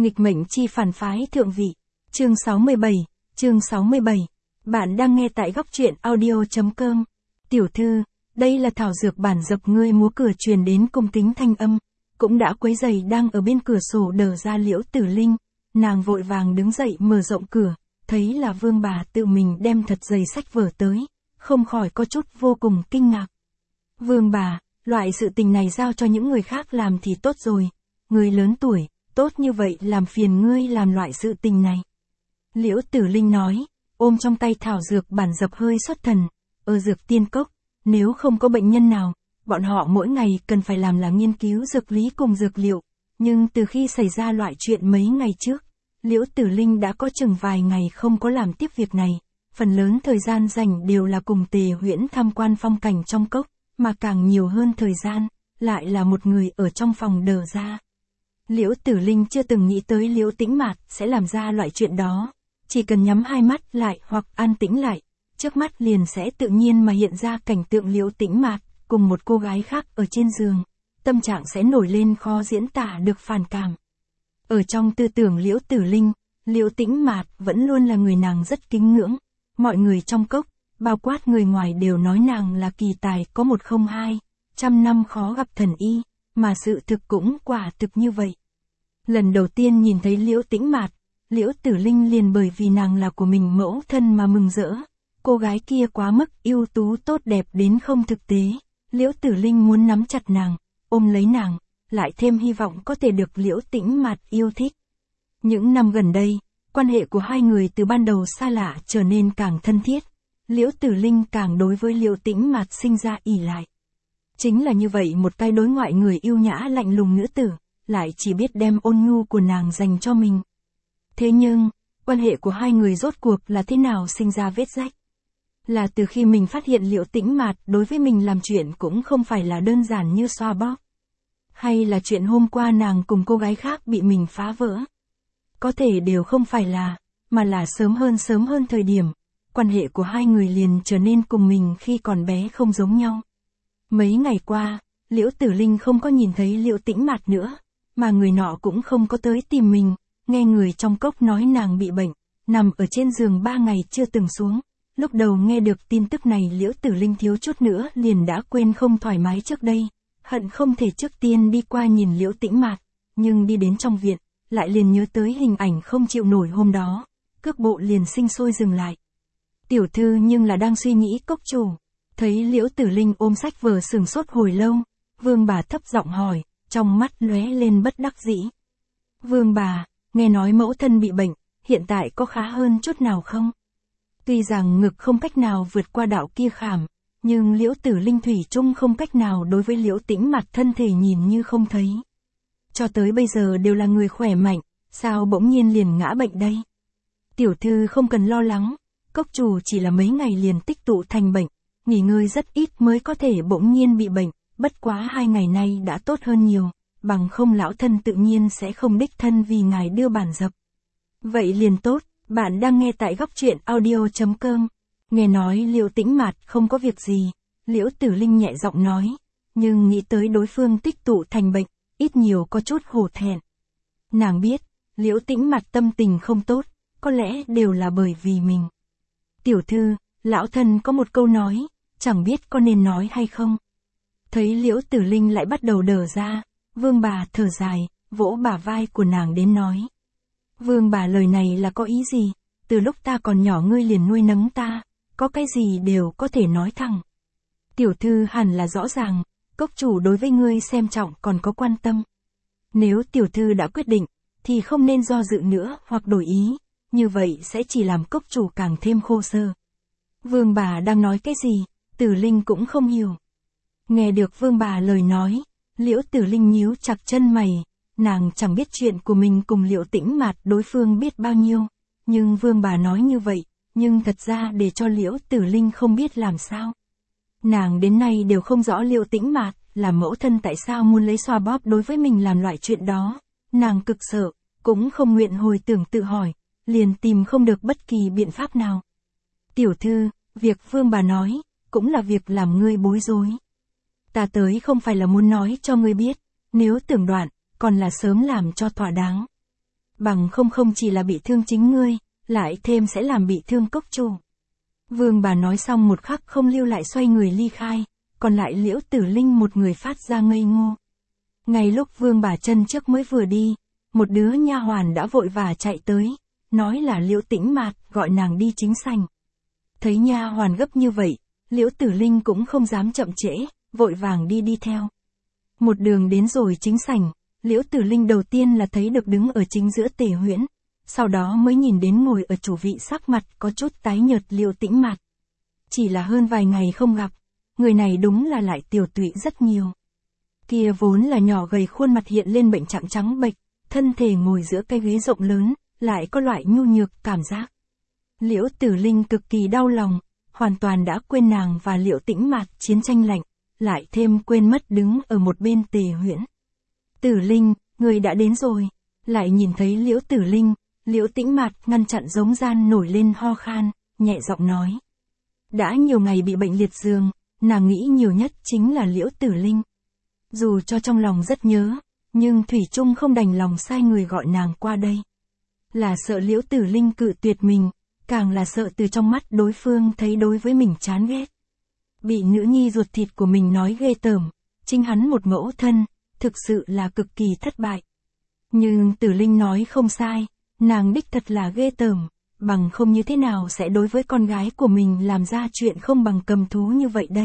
Nghịch mệnh chi phản phái thượng vị. Chương 67. Chương 67. Bạn đang nghe tại góc truyện audio.com. Tiểu thư, đây là thảo dược bản dập ngươi múa cửa truyền đến cung kính thanh âm, cũng đã quấy rầy đang ở bên cửa sổ đờ ra Liễu Tử Linh. Nàng vội vàng đứng dậy mở rộng cửa, thấy là Vương bà tự mình đem thật dày sách vở tới, không khỏi có chút vô cùng kinh ngạc. Vương bà, loại sự tình này giao cho những người khác làm thì tốt rồi, người lớn tuổi, tốt như vậy làm phiền ngươi làm loại sự tình này. Liễu Tử Linh nói, ôm trong tay thảo dược bản dập hơi xuất thần, ở dược tiên cốc, nếu không có bệnh nhân nào, bọn họ mỗi ngày cần phải làm là nghiên cứu dược lý cùng dược liệu, nhưng từ khi xảy ra loại chuyện mấy ngày trước, Liễu Tử Linh đã có chừng vài ngày không có làm tiếp việc này, phần lớn thời gian dành đều là cùng Tề Huyễn tham quan phong cảnh trong cốc, mà càng nhiều hơn thời gian, lại là một người ở trong phòng đờ ra. Liễu Tử Linh chưa từng nghĩ tới Liễu Tĩnh Mạt sẽ làm ra loại chuyện đó, chỉ cần nhắm hai mắt lại hoặc an tĩnh lại, trước mắt liền sẽ tự nhiên mà hiện ra cảnh tượng Liễu Tĩnh Mạt cùng một cô gái khác ở trên giường, tâm trạng sẽ nổi lên khó diễn tả được phản cảm. Ở trong tư tưởng Liễu Tử Linh, Liễu Tĩnh Mạt vẫn luôn là người nàng rất kính ngưỡng, mọi người trong cốc, bao quát người ngoài đều nói nàng là kỳ tài có 102, trăm năm khó gặp thần y, mà sự thực cũng quả thực như vậy. Lần đầu tiên nhìn thấy Liễu Tĩnh Mạt, Liễu Tử Linh liền bởi vì nàng là của mình mẫu thân mà mừng rỡ. Cô gái kia quá mức ưu tú tốt đẹp đến không thực tế, Liễu Tử Linh muốn nắm chặt nàng, ôm lấy nàng, lại thêm hy vọng có thể được Liễu Tĩnh Mạt yêu thích. Những năm gần đây, quan hệ của hai người từ ban đầu xa lạ trở nên càng thân thiết, Liễu Tử Linh càng đối với Liễu Tĩnh Mạt sinh ra ỷ lại. Chính là như vậy một cái đối ngoại người yêu nhã lạnh lùng nữ tử, lại chỉ biết đem ôn nhu của nàng dành cho mình. Thế nhưng, quan hệ của hai người rốt cuộc là thế nào sinh ra vết rách? Là từ khi mình phát hiện Liễu Tĩnh Mạt đối với mình làm chuyện cũng không phải là đơn giản như xoa bóp. Hay là chuyện hôm qua nàng cùng cô gái khác bị mình phá vỡ? Có thể đều không phải là, mà là sớm hơn thời điểm, quan hệ của hai người liền trở nên cùng mình khi còn bé không giống nhau. Mấy ngày qua, Liễu Tử Linh không có nhìn thấy Liễu Tĩnh Mạt nữa, mà người nọ cũng không có tới tìm mình, nghe người trong cốc nói nàng bị bệnh, nằm ở trên giường 3 ngày chưa từng xuống. Lúc đầu nghe được tin tức này Liễu Tử Linh thiếu chút nữa liền đã quên không thoải mái trước đây, hận không thể trước tiên đi qua nhìn Liễu Tĩnh Mạt, nhưng đi đến trong viện, lại liền nhớ tới hình ảnh không chịu nổi hôm đó, cước bộ liền sinh sôi dừng lại. Tiểu thư nhưng là đang suy nghĩ cốc chủ, thấy Liễu Tử Linh ôm sách vở sửng sốt hồi lâu, Vương bà thấp giọng hỏi, trong mắt lóe lên bất đắc dĩ. Vương bà, nghe nói mẫu thân bị bệnh, hiện tại có khá hơn chút nào không? Tuy rằng ngực không cách nào vượt qua đạo kia khảm, nhưng Liễu Tử Linh thủy chung không cách nào đối với Liễu Tĩnh Mạt thân thể nhìn như không thấy. Cho tới bây giờ đều là người khỏe mạnh, sao bỗng nhiên liền ngã bệnh đây? Tiểu thư không cần lo lắng, cốc chủ chỉ là mấy ngày liền tích tụ thành bệnh, nghỉ ngơi rất ít mới có thể bỗng nhiên bị bệnh, bất quá 2 ngày nay đã tốt hơn nhiều, bằng không lão thân tự nhiên sẽ không đích thân vì ngài đưa bản dập. Vậy liền tốt, bạn đang nghe tại góc truyện audio.com. Nghe nói Liễu Tĩnh Mạt không có việc gì, Liễu Tử Linh nhẹ giọng nói, nhưng nghĩ tới đối phương tích tụ thành bệnh, ít nhiều có chút hổ thẹn. Nàng biết, Liễu Tĩnh Mạt tâm tình không tốt, có lẽ đều là bởi vì mình. Tiểu thư, lão thân có một câu nói, chẳng biết có nên nói hay không. Thấy Liễu Tử Linh lại bắt đầu đờ ra, Vương bà thở dài, vỗ bả vai của nàng đến nói. Vương bà lời này là có ý gì? Từ lúc ta còn nhỏ ngươi liền nuôi nấng ta, có cái gì đều có thể nói thẳng. Tiểu thư hẳn là rõ ràng, cốc chủ đối với ngươi xem trọng còn có quan tâm. Nếu tiểu thư đã quyết định, thì không nên do dự nữa hoặc đổi ý, như vậy sẽ chỉ làm cốc chủ càng thêm khô sơ. Vương bà đang nói cái gì? Tử Linh cũng không hiểu. Nghe được vương bà lời nói, Liễu Tử Linh nhíu chặt chân mày, nàng chẳng biết chuyện của mình cùng Liễu Tĩnh Mạt đối phương biết bao nhiêu, nhưng vương bà nói như vậy, nhưng thật ra để cho Liễu Tử Linh không biết làm sao. Nàng đến nay đều không rõ Liễu Tĩnh Mạt là mẫu thân tại sao muốn lấy xoa bóp đối với mình làm loại chuyện đó, nàng cực sợ, cũng không nguyện hồi tưởng tự hỏi, liền tìm không được bất kỳ biện pháp nào. Tiểu thư, việc vương bà nói, cũng là việc làm ngươi bối rối. Ta tới không phải là muốn nói cho ngươi biết, nếu tưởng đoạn, còn là sớm làm cho thỏa đáng. bằng không chỉ là bị thương chính ngươi, lại thêm sẽ làm bị thương cốc chủ. Vương bà nói xong một khắc không lưu lại xoay người ly khai, còn lại Liễu Tử Linh một người phát ra ngây ngô. Ngay lúc Vương bà chân trước mới vừa đi, một đứa nha hoàn đã vội vã chạy tới, nói là Liễu Tĩnh Mạt gọi nàng đi chính sảnh. Thấy nha hoàn gấp như vậy, Liễu Tử Linh cũng không dám chậm trễ, vội vàng đi theo. Một đường đến rồi chính sảnh, Liễu Tử Linh đầu tiên là thấy được đứng ở chính giữa Tề Huyễn, sau đó mới nhìn đến ngồi ở chủ vị sắc mặt có chút tái nhợt Liễu Tĩnh Mạt. Chỉ là hơn vài ngày không gặp, người này đúng là lại tiểu tụy rất nhiều. Kia vốn là nhỏ gầy khuôn mặt hiện lên bệnh trạng trắng bệch, thân thể ngồi giữa cái ghế rộng lớn, lại có loại nhu nhược cảm giác. Liễu Tử Linh cực kỳ đau lòng, hoàn toàn đã quên nàng và Liễu Tĩnh Mạt chiến tranh lạnh, lại thêm quên mất đứng ở một bên Tề Huyễn. Tử Linh, người đã đến rồi. Lại nhìn thấy Liễu Tử Linh, Liễu Tĩnh Mạt ngăn chặn giống gian nổi lên ho khan, nhẹ giọng nói. Đã nhiều ngày bị bệnh liệt giường, nàng nghĩ nhiều nhất chính là Liễu Tử Linh. Dù cho trong lòng rất nhớ, nhưng thủy chung không đành lòng sai người gọi nàng qua đây. Là sợ Liễu Tử Linh cự tuyệt mình, càng là sợ từ trong mắt đối phương thấy đối với mình chán ghét. Bị nữ nhi ruột thịt của mình nói ghê tởm, chính hắn một mẫu thân, thực sự là cực kỳ thất bại. Nhưng Tử Linh nói không sai, nàng đích thật là ghê tởm, bằng không như thế nào sẽ đối với con gái của mình làm ra chuyện không bằng cầm thú như vậy đây.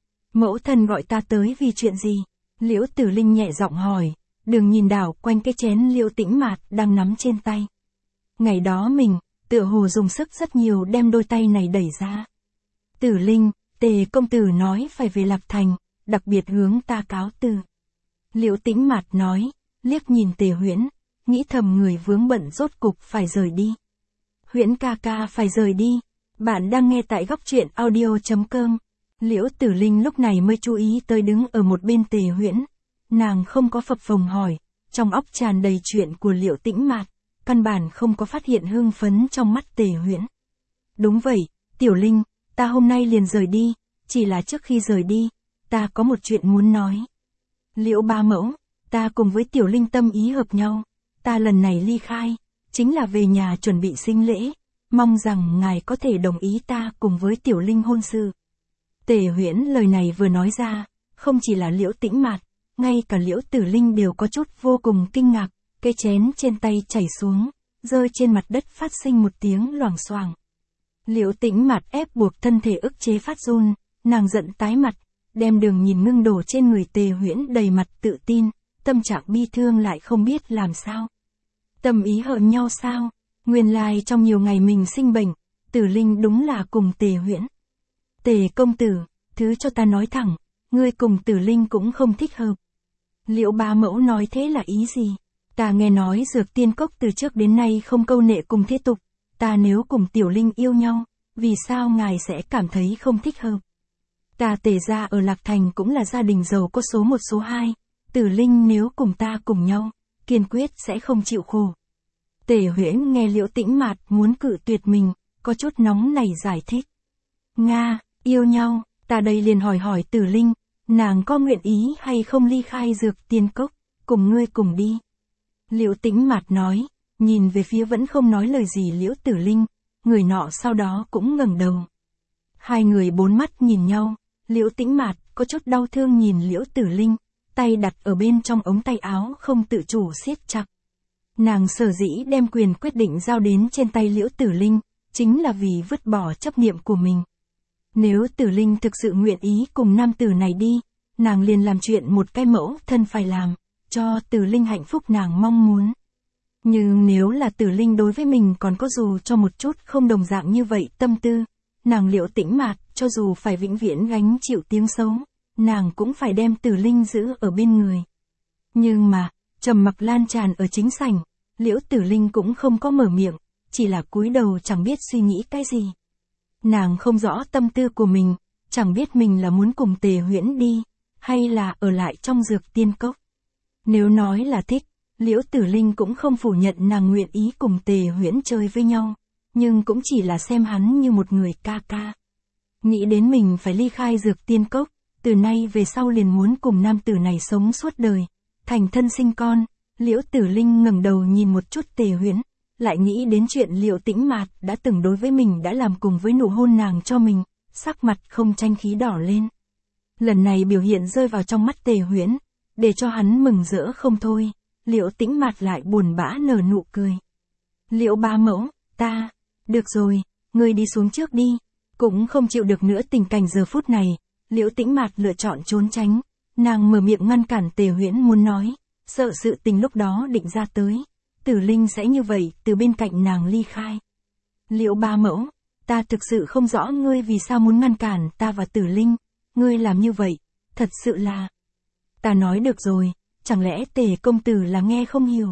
Mẫu thân gọi ta tới vì chuyện gì? Liễu Tử Linh nhẹ giọng hỏi, đừng nhìn đảo quanh cái chén Liễu Tĩnh Mạt đang nắm trên tay. Ngày đó mình, tựa hồ dùng sức rất nhiều đem đôi tay này đẩy ra. Tử Linh, Tề công tử nói phải về Lạc Thành, đặc biệt hướng ta cáo từ. Liễu Tĩnh Mạt nói, liếc nhìn Tề Huyễn, nghĩ thầm người vướng bận rốt cục phải rời đi. Huyễn ca ca phải rời đi. Bạn đang nghe tại góc truyện audio.com. Liễu Tử Linh lúc này mới chú ý tới đứng ở một bên Tề Huyễn. Nàng không có phập phồng hỏi, trong óc tràn đầy chuyện của Liễu Tĩnh Mạt, căn bản không có phát hiện hưng phấn trong mắt Tề Huyễn. Đúng vậy, Tiểu Linh, ta hôm nay liền rời đi, chỉ là trước khi rời đi, ta có một chuyện muốn nói. Liễu bá mẫu, ta cùng với Tiểu Linh tâm ý hợp nhau, ta lần này ly khai, chính là về nhà chuẩn bị sinh lễ, mong rằng ngài có thể đồng ý ta cùng với Tiểu Linh hôn sự. Tề Huyễn lời này vừa nói ra, không chỉ là Liễu Tĩnh Mạt, ngay cả Liễu Tử Linh đều có chút vô cùng kinh ngạc, cái chén trên tay chảy xuống, rơi trên mặt đất phát sinh một tiếng loảng xoảng. Liễu Tĩnh Mạt ép buộc thân thể ức chế phát run, nàng giận tái mặt, đem đường nhìn ngưng đổ trên người Tề Huyễn đầy mặt tự tin, tâm trạng bi thương lại không biết làm sao. Tâm ý hận nhau sao? Nguyên lai trong nhiều ngày mình sinh bệnh, Tử Linh đúng là cùng Tề Huyễn. Tề công tử, thứ cho ta nói thẳng, ngươi cùng Tử Linh cũng không thích hợp. Liễu bá mẫu nói thế là ý gì? Ta nghe nói Dược Tiên Cốc từ trước đến nay không câu nệ cùng thế tục, ta nếu cùng Tiểu Linh yêu nhau, vì sao ngài sẽ cảm thấy không thích hợp? Ta Tề gia ở Lạc Thành cũng là gia đình giàu có số 1 số 2, Tử Linh nếu cùng ta cùng nhau, kiên quyết sẽ không chịu khổ. Tề Huyễn nghe Liễu Tĩnh Mạt muốn cự tuyệt mình, có chút nóng nảy giải thích. Nga, yêu nhau, ta đây liền hỏi Tử Linh, nàng có nguyện ý hay không ly khai Dược Tiên Cốc, cùng ngươi cùng đi. Liễu Tĩnh Mạt nói, nhìn về phía vẫn không nói lời gì Liễu Tử Linh, người nọ sau đó cũng ngẩng đầu. Hai người bốn mắt nhìn nhau, Liễu Tĩnh Mạt có chút đau thương nhìn Liễu Tử Linh, tay đặt ở bên trong ống tay áo không tự chủ siết chặt. Nàng sở dĩ đem quyền quyết định giao đến trên tay Liễu Tử Linh, chính là vì vứt bỏ chấp niệm của mình. Nếu Tử Linh thực sự nguyện ý cùng nam tử này đi, nàng liền làm chuyện một cái mẫu thân phải làm, cho Tử Linh hạnh phúc nàng mong muốn. Nhưng nếu là Tử Linh đối với mình còn có dù cho một chút không đồng dạng như vậy tâm tư, nàng Liễu Tĩnh Mạt cho dù phải vĩnh viễn gánh chịu tiếng xấu, nàng cũng phải đem Tử Linh giữ ở bên người. Nhưng mà, trầm mặc lan tràn ở chính sảnh, Liễu Tử Linh cũng không có mở miệng, chỉ là cúi đầu chẳng biết suy nghĩ cái gì. Nàng không rõ tâm tư của mình, chẳng biết mình là muốn cùng Tề Huyễn đi, hay là ở lại trong Dược Tiên Cốc. Nếu nói là thích, Liễu Tử Linh cũng không phủ nhận nàng nguyện ý cùng Tề Huyễn chơi với nhau, nhưng cũng chỉ là xem hắn như một người ca ca. Nghĩ đến mình phải ly khai Dược Tiên Cốc, từ nay về sau liền muốn cùng nam tử này sống suốt đời, thành thân sinh con, Liễu Tử Linh ngẩng đầu nhìn một chút Tề Huyễn, lại nghĩ đến chuyện Liễu Tĩnh Mạt đã từng đối với mình đã làm cùng với nụ hôn nàng cho mình, sắc mặt không tranh khí đỏ lên. Lần này biểu hiện rơi vào trong mắt Tề Huyễn, để cho hắn mừng rỡ không thôi, Liễu Tĩnh Mạt lại buồn bã nở nụ cười. Liễu bá mẫu, được rồi, ngươi đi xuống trước đi, cũng không chịu được nữa tình cảnh giờ phút này, Liễu Tĩnh Mạt lựa chọn trốn tránh, nàng mở miệng ngăn cản Tề Huyễn muốn nói, sợ sự tình lúc đó định ra tới, Tử Linh sẽ như vậy từ bên cạnh nàng ly khai. Liễu bá mẫu, ta thực sự không rõ ngươi vì sao muốn ngăn cản ta và Tử Linh, ngươi làm như vậy, thật sự là... Ta nói được rồi, chẳng lẽ Tề công tử là nghe không hiểu.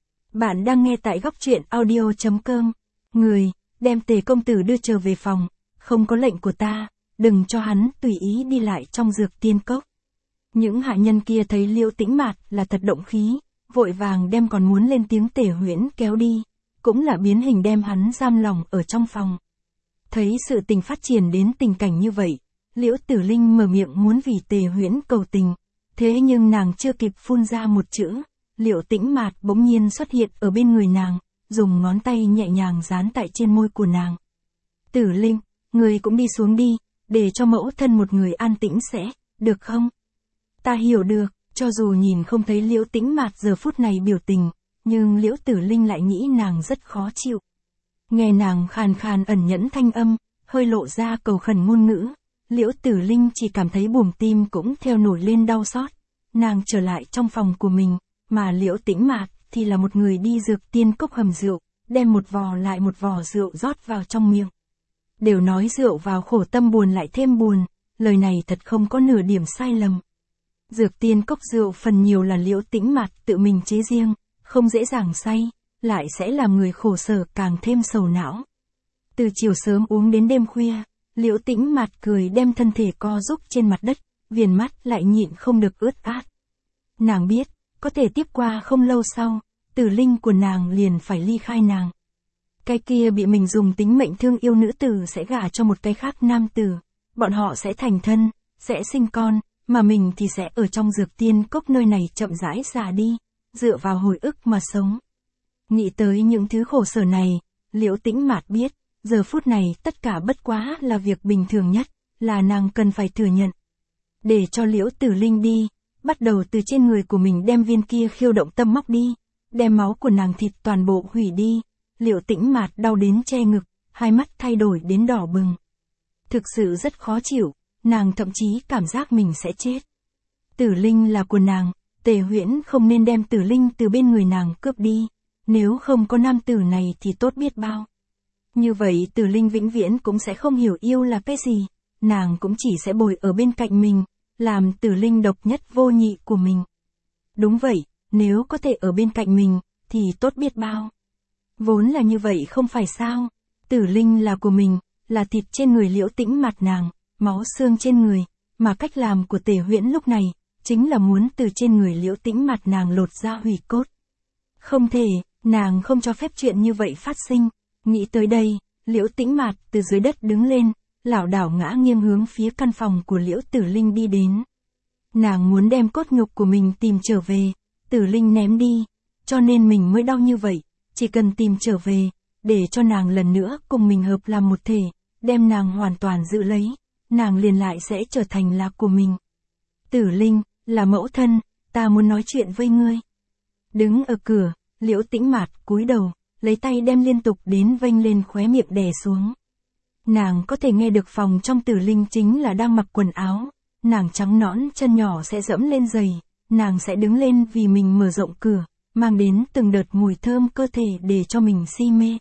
Bạn đang nghe tại góc truyện audio.com. Người, đem Tề công tử đưa trở về phòng, không có lệnh của ta, đừng cho hắn tùy ý đi lại trong dược tiên cốc. Những hạ nhân kia thấy Liễu Tĩnh Mạt là thật động khí, vội vàng đem còn muốn lên tiếng Tề Huyễn kéo đi, cũng là biến hình đem hắn giam lòng ở trong phòng. Thấy sự tình phát triển đến tình cảnh như vậy, Liễu Tử Linh mở miệng muốn vì Tề Huyễn cầu tình, thế nhưng nàng chưa kịp phun ra một chữ, Liễu Tĩnh Mạt bỗng nhiên xuất hiện ở bên người nàng, dùng ngón tay nhẹ nhàng dán tại trên môi của nàng. Tử Linh, người cũng đi xuống đi, để cho mẫu thân một người an tĩnh sẽ, được không? Ta hiểu được, cho dù nhìn không thấy Liễu Tĩnh Mạt giờ phút này biểu tình, nhưng Liễu Tử Linh lại nghĩ nàng rất khó chịu. Nghe nàng khàn khàn ẩn nhẫn thanh âm, hơi lộ ra cầu khẩn ngôn ngữ, Liễu Tử Linh chỉ cảm thấy buồng tim cũng theo nổi lên đau xót. Nàng trở lại trong phòng của mình, mà Liễu Tĩnh Mạt thì là một người đi dược tiên cốc hầm rượu, đem một vò lại một vò rượu rót vào trong miệng. Đều nói rượu vào khổ tâm buồn lại thêm buồn, lời này thật không có nửa điểm sai lầm. Dược tiên cốc rượu phần nhiều là Liễu Tĩnh Mạt tự mình chế riêng, không dễ dàng say, lại sẽ làm người khổ sở càng thêm sầu não. Từ chiều sớm uống đến đêm khuya, Liễu Tĩnh Mạt cười đem thân thể co rúm trên mặt đất, viền mắt lại nhịn không được ướt át. Nàng biết, có thể tiếp qua không lâu sau, Tử Linh của nàng liền phải ly khai nàng. Cái kia bị mình dùng tính mệnh thương yêu nữ tử sẽ gả cho một cái khác nam tử, bọn họ sẽ thành thân, sẽ sinh con, mà mình thì sẽ ở trong dược tiên cốc nơi này chậm rãi già đi, dựa vào hồi ức mà sống. Nghĩ tới những thứ khổ sở này, Liễu Tĩnh Mạt biết, giờ phút này tất cả bất quá là việc bình thường nhất, là nàng cần phải thừa nhận. Để cho Liễu Tử Linh đi, bắt đầu từ trên người của mình đem viên kia khiêu động tâm móc đi, đem máu của nàng thịt toàn bộ hủy đi, Liễu Tĩnh Mạt đau đến che ngực, hai mắt thay đổi đến đỏ bừng. Thực sự rất khó chịu, nàng thậm chí cảm giác mình sẽ chết. Tử Linh là của nàng, Tề Huyễn không nên đem Tử Linh từ bên người nàng cướp đi, nếu không có nam tử này thì tốt biết bao. Như vậy Tử Linh vĩnh viễn cũng sẽ không hiểu yêu là cái gì, nàng cũng chỉ sẽ bồi ở bên cạnh mình, làm Tử Linh độc nhất vô nhị của mình. Đúng vậy, nếu có thể ở bên cạnh mình, thì tốt biết bao. Vốn là như vậy không phải sao, Tử Linh là của mình, là thịt trên người Liễu Tĩnh Mạt nàng, máu xương trên người, mà cách làm của Tề Huyễn lúc này, chính là muốn từ trên người Liễu Tĩnh Mạt nàng lột ra hủy cốt. Không thể, nàng không cho phép chuyện như vậy phát sinh. Nghĩ tới đây, Liễu Tĩnh Mạt từ dưới đất đứng lên, lảo đảo ngã nghiêng hướng phía căn phòng của Liễu Tử Linh đi đến. Nàng muốn đem cốt nhục của mình tìm trở về, Tử Linh ném đi, cho nên mình mới đau như vậy, chỉ cần tìm trở về, để cho nàng lần nữa cùng mình hợp làm một thể, đem nàng hoàn toàn giữ lấy, nàng liền lại sẽ trở thành là của mình. Tử Linh, là mẫu thân, ta muốn nói chuyện với ngươi. Đứng ở cửa, Liễu Tĩnh Mạt cúi đầu, lấy tay đem liên tục đến vênh lên khóe miệng đè xuống. Nàng có thể nghe được phòng trong Tử Linh chính là đang mặc quần áo, nàng trắng nõn chân nhỏ sẽ dẫm lên giày, nàng sẽ đứng lên vì mình mở rộng cửa, mang đến từng đợt mùi thơm cơ thể để cho mình si mê.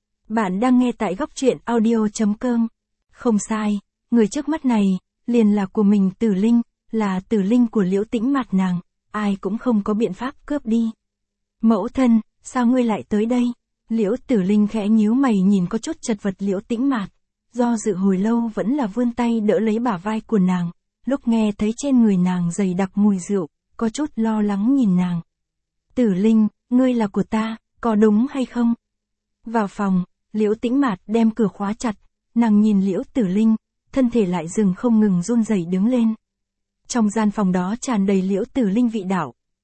Bạn đang nghe tại góc truyện audio.com. Không sai, người trước mắt này, liền là của mình Tử Linh, là Tử Linh của Liễu Tĩnh Mạt nàng, ai cũng không có biện pháp cướp đi. Mẫu thân, sao ngươi lại tới đây? Liễu Tử Linh khẽ nhíu mày nhìn có chút chật vật Liễu Tĩnh Mạt, do dự hồi lâu vẫn là vươn tay đỡ lấy bả vai của nàng, lúc nghe thấy trên người nàng dày đặc mùi rượu, có chút lo lắng nhìn nàng. Tử Linh, ngươi là của ta, có đúng hay không? Vào phòng, Liễu Tĩnh Mạt đem cửa khóa chặt, nàng nhìn Liễu Tử Linh, thân thể lại dừng không ngừng run rẩy đứng lên. Trong gian phòng đó tràn đầy Liễu Tử Linh vị đạo,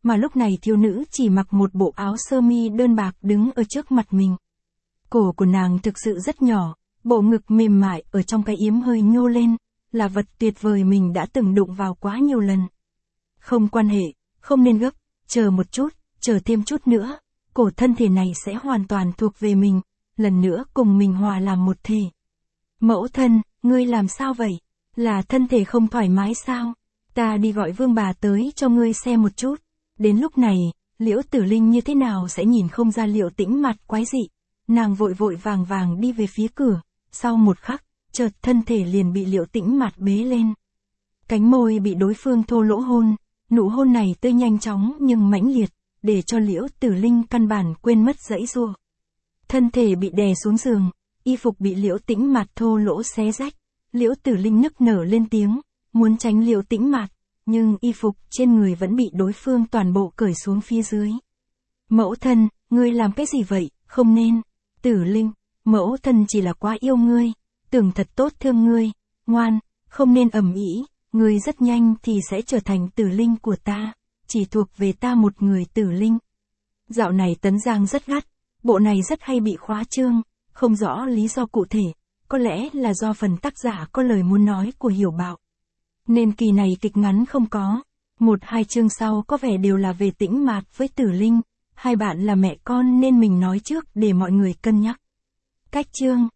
mà lúc này thiếu nữ chỉ mặc một bộ áo sơ mi đơn bạc đứng ở trước mặt mình. Cổ của nàng thực sự rất nhỏ, bộ ngực mềm mại ở trong cái yếm hơi nhô lên, là vật tuyệt vời mình đã từng đụng vào quá nhiều lần. Không quan hệ, không nên gấp, chờ một chút, chờ thêm chút nữa, cổ thân thể này sẽ hoàn toàn thuộc về mình, lần nữa cùng mình hòa làm một thể. Mẫu thân, ngươi làm sao vậy? Là thân thể không thoải mái sao? Ta đi gọi Vương bà tới cho ngươi xem một chút. Đến lúc này, Liễu Tử Linh như thế nào sẽ nhìn không ra Liễu Tĩnh mặt quái dị. Nàng vội vội vàng vàng đi về phía cửa, sau một khắc, chợt thân thể liền bị Liễu Tĩnh mặt bế lên. Cánh môi bị đối phương thô lỗ hôn, nụ hôn này tươi nhanh chóng nhưng mãnh liệt, để cho Liễu Tử Linh căn bản quên mất giãy giụa. Thân thể bị đè xuống giường, y phục bị Liễu Tĩnh mặt thô lỗ xé rách, Liễu Tử Linh nức nở lên tiếng, muốn tránh Liễu Tĩnh mặt, nhưng y phục trên người vẫn bị đối phương toàn bộ cởi xuống phía dưới. Mẫu thân, ngươi làm cái gì vậy, không nên. Tử Linh, mẫu thân chỉ là quá yêu ngươi, tưởng thật tốt thương ngươi, ngoan, không nên ầm ĩ, ngươi rất nhanh thì sẽ trở thành Tử Linh của ta, chỉ thuộc về ta một người Tử Linh. Dạo này Tấn Giang rất gắt, bộ này rất hay bị khóa chương, không rõ lý do cụ thể, có lẽ là do phần tác giả có lời muốn nói của Hiểu Bạo. Nên kỳ này kịch ngắn không có. 1-2 chương sau có vẻ đều là về Tĩnh Mạt với Tử Linh, hai bạn là mẹ con nên mình nói trước để mọi người cân nhắc. Cách chương